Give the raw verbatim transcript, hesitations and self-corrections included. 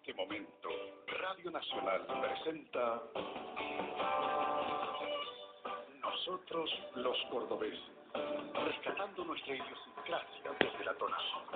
este momento, Radio Nacional presenta Nosotros los Cordobeses, rescatando nuestra idiosincrasia desde la tonada.